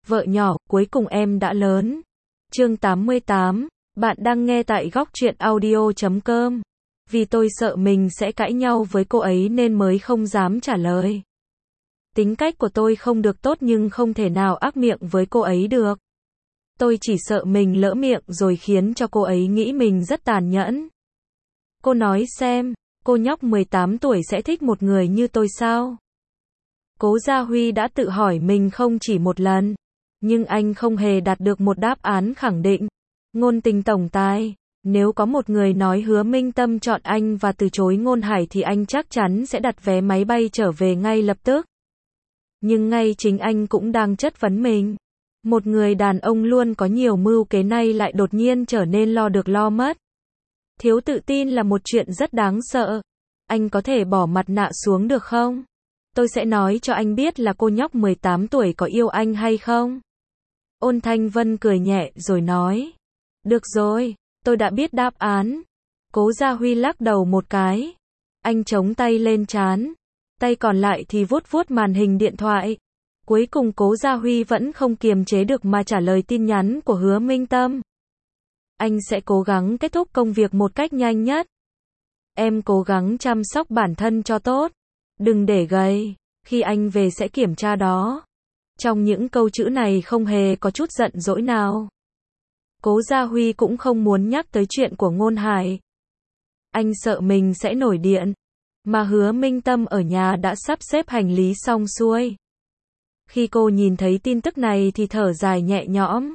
Vợ nhỏ, cuối cùng em đã lớn. Chương 88, bạn đang nghe tại góc truyện audio.com. Vì tôi sợ mình sẽ cãi nhau với cô ấy nên mới không dám trả lời. Tính cách của tôi không được tốt nhưng không thể nào ác miệng với cô ấy được. Tôi chỉ sợ mình lỡ miệng rồi khiến cho cô ấy nghĩ mình rất tàn nhẫn. Cô nói xem, cô nhóc 18 tuổi sẽ thích một người như tôi sao? Cố Gia Huy đã tự hỏi mình không chỉ một lần, nhưng anh không hề đạt được một đáp án khẳng định. Ngôn tình tổng tài, nếu có một người nói Hứa Minh Tâm chọn anh và từ chối Ngôn Hải thì anh chắc chắn sẽ đặt vé máy bay trở về ngay lập tức. Nhưng ngay chính anh cũng đang chất vấn mình. Một người đàn ông luôn có nhiều mưu kế nay lại đột nhiên trở nên lo được lo mất. Thiếu tự tin là một chuyện rất đáng sợ. Anh có thể bỏ mặt nạ xuống được không? Tôi sẽ nói cho anh biết là cô nhóc 18 tuổi có yêu anh hay không? Ôn Thanh Vân cười nhẹ rồi nói. Được rồi, tôi đã biết đáp án. Cố Gia Huy lắc đầu một cái. Anh chống tay lên trán. Tay còn lại thì vuốt vuốt màn hình điện thoại. Cuối cùng Cố Gia Huy vẫn không kiềm chế được mà trả lời tin nhắn của Hứa Minh Tâm. Anh sẽ cố gắng kết thúc công việc một cách nhanh nhất. Em cố gắng chăm sóc bản thân cho tốt. Đừng để gầy, khi anh về sẽ kiểm tra đó. Trong những câu chữ này không hề có chút giận dỗi nào. Cố Gia Huy cũng không muốn nhắc tới chuyện của Ngôn Hải. Anh sợ mình sẽ nổi điện. Mà Hứa Minh Tâm ở nhà đã sắp xếp hành lý xong xuôi. Khi cô nhìn thấy tin tức này thì thở dài nhẹ nhõm.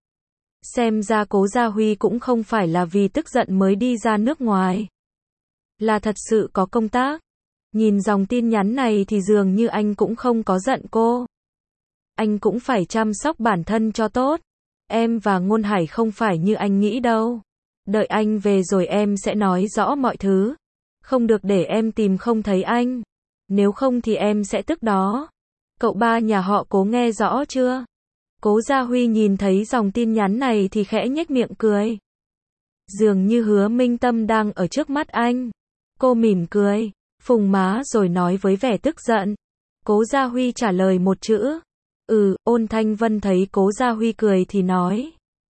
Xem ra Cố Gia Huy cũng không phải là vì tức giận mới đi ra nước ngoài. Là thật sự có công tác. Nhìn dòng tin nhắn này thì dường như anh cũng không có giận cô. Anh cũng phải chăm sóc bản thân cho tốt. Em và Ngôn Hải không phải như anh nghĩ đâu. Đợi anh về rồi em sẽ nói rõ mọi thứ. Không được để em tìm không thấy anh. Nếu không thì em sẽ tức đó. Cậu ba nhà họ Cố nghe rõ chưa? Cố Gia Huy nhìn thấy dòng tin nhắn này thì khẽ nhếch miệng cười. Dường như Hứa Minh Tâm đang ở trước mắt anh. Cô mỉm cười, phùng má rồi nói với vẻ tức giận. Cố Gia Huy trả lời một chữ. Ôn Thanh Vân thấy Cố Gia Huy cười thì nói.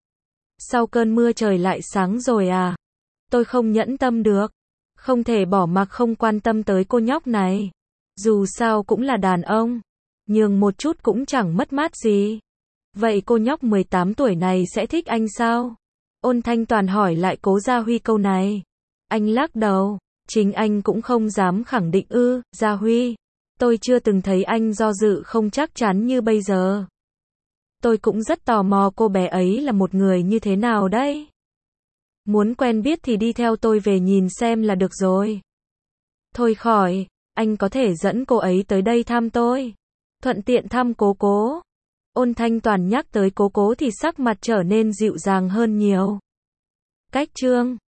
Sau cơn mưa trời lại sáng rồi à? Tôi không nhẫn tâm được. Không thể bỏ mặc không quan tâm tới cô nhóc này. Dù sao cũng là đàn ông. Nhường một chút cũng chẳng mất mát gì. Vậy cô nhóc 18 tuổi này sẽ thích anh sao? Ôn Thanh Toàn hỏi lại Cố Gia Huy câu này. Anh lắc đầu. Chính anh cũng không dám khẳng định. Gia Huy. Tôi chưa từng thấy anh do dự không chắc chắn như bây giờ. Tôi cũng rất tò mò cô bé ấy là một người như thế nào đấy. Muốn quen biết thì đi theo tôi về nhìn xem là được rồi. Thôi khỏi, anh có thể dẫn cô ấy tới đây thăm tôi. Thuận tiện thăm Cố. Ôn Thanh Toàn nhắc tới Cố thì sắc mặt trở nên dịu dàng hơn nhiều. Cách chương